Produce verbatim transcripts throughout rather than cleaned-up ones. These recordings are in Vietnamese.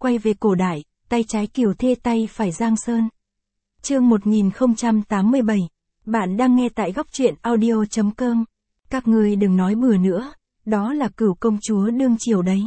quay về cổ đại, tay trái Kiều Thê tay phải Giang Sơn. Chương một nghìn không trăm tám mươi bảy. Bạn đang nghe tại góc truyện audio chấm com. Các ngươi đừng nói bừa nữa, đó là Cửu công chúa đương triều đấy.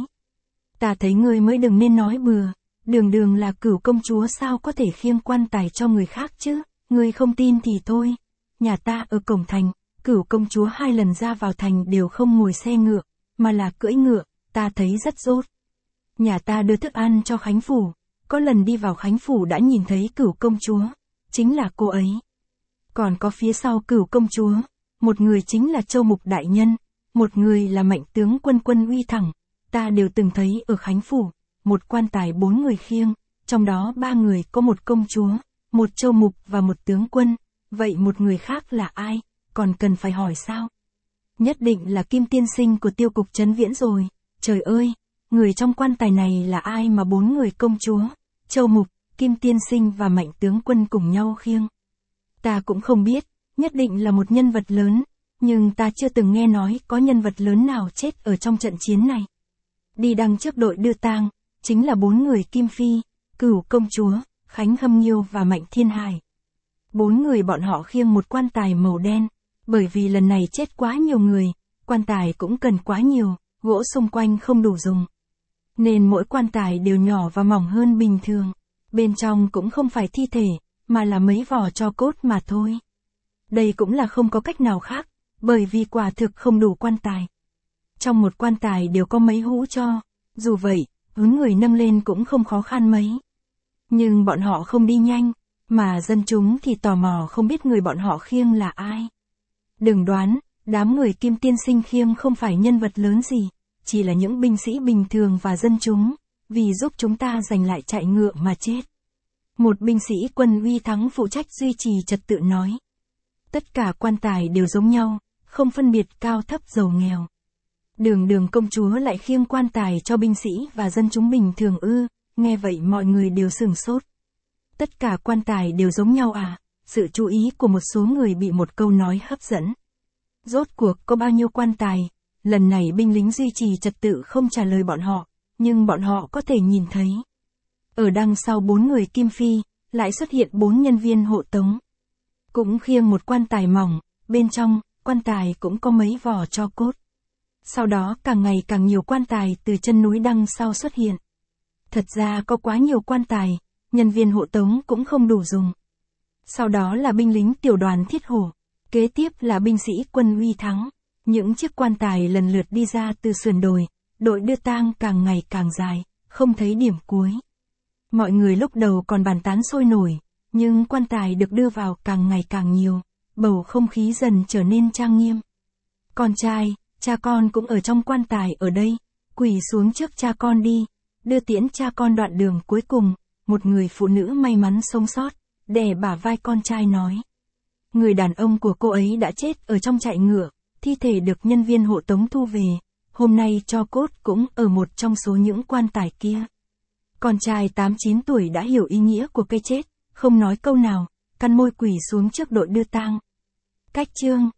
Ta thấy ngươi mới đừng nên nói bừa, đường đường là Cửu công chúa sao có thể khiêng quan tài cho người khác chứ, ngươi không tin thì thôi. Nhà ta ở cổng thành, Cửu công chúa hai lần ra vào thành đều không ngồi xe ngựa, mà là cưỡi ngựa, ta thấy rất rốt. Nhà ta đưa thức ăn cho Khánh Phủ, có lần đi vào Khánh Phủ đã nhìn thấy Cửu công chúa, chính là cô ấy. Còn có phía sau Cửu công chúa, một người chính là Châu Mục đại nhân, một người là Mạnh tướng quân Quân Uy Thẳng, ta đều từng thấy ở Khánh Phủ, một quan tài bốn người khiêng, trong đó ba người có một công chúa, một Châu Mục và một tướng quân, vậy một người khác là ai, còn cần phải hỏi sao? Nhất định là Kim tiên sinh của Tiêu cục Trấn Viễn rồi, trời ơi, người trong quan tài này là ai mà bốn người công chúa, Châu Mục, Kim tiên sinh và Mạnh tướng quân cùng nhau khiêng? Ta cũng không biết, nhất định là một nhân vật lớn, nhưng ta chưa từng nghe nói có nhân vật lớn nào chết ở trong trận chiến này. Đi đằng trước đội đưa tang, chính là bốn người Kim Phi, Cửu công chúa, Khánh Hâm Nghiêu và Mạnh Thiên Hải. Bốn người bọn họ khiêng một quan tài màu đen, bởi vì lần này chết quá nhiều người, quan tài cũng cần quá nhiều, gỗ xung quanh không đủ dùng. Nên mỗi quan tài đều nhỏ và mỏng hơn bình thường, bên trong cũng không phải thi thể, mà là mấy vỏ tro cốt mà thôi. Đây cũng là không có cách nào khác, bởi vì quả thực không đủ quan tài. Trong một quan tài đều có mấy hũ tro, dù vậy, hướng người nâng lên cũng không khó khăn mấy. Nhưng bọn họ không đi nhanh, mà dân chúng thì tò mò không biết người bọn họ khiêng là ai. Đừng đoán, đám người Kim tiên sinh khiêng không phải nhân vật lớn gì, chỉ là những binh sĩ bình thường và dân chúng, vì giúp chúng ta giành lại chạy ngựa mà chết. Một binh sĩ Quân Uy Thắng phụ trách duy trì trật tự nói. Tất cả quan tài đều giống nhau, không phân biệt cao thấp giàu nghèo. Đường đường công chúa lại khiêng quan tài cho binh sĩ và dân chúng bình thường ư, nghe vậy mọi người đều sửng sốt. Tất cả quan tài đều giống nhau à? Sự chú ý của một số người bị một câu nói hấp dẫn. Rốt cuộc có bao nhiêu quan tài? Lần này binh lính duy trì trật tự không trả lời bọn họ, nhưng bọn họ có thể nhìn thấy. Ở đằng sau bốn người Kim Phi, lại xuất hiện bốn nhân viên hộ tống. Cũng khiêng một quan tài mỏng, bên trong, quan tài cũng có mấy vỏ tro cốt. Sau đó càng ngày càng nhiều quan tài từ chân núi đằng sau xuất hiện. Thật ra có quá nhiều quan tài, nhân viên hộ tống cũng không đủ dùng. Sau đó là binh lính tiểu đoàn Thiết Hổ, kế tiếp là binh sĩ Quân Uy Thắng. Những chiếc quan tài lần lượt đi ra từ sườn đồi, đội đưa tang càng ngày càng dài, không thấy điểm cuối. Mọi người lúc đầu còn bàn tán sôi nổi, nhưng quan tài được đưa vào càng ngày càng nhiều, bầu không khí dần trở nên trang nghiêm. Con trai, cha con cũng ở trong quan tài ở đây, quỳ xuống trước cha con đi, đưa tiễn cha con đoạn đường cuối cùng, một người phụ nữ may mắn sống sót, đè bả vai con trai nói. Người đàn ông của cô ấy đã chết ở trong trại ngựa, thi thể được nhân viên hộ tống thu về, hôm nay tro cốt cũng ở một trong số những quan tài kia. Con trai tám chín tuổi đã hiểu ý nghĩa của cái chết, không nói câu nào, cắn môi quỳ xuống trước đội đưa tang. Cách chương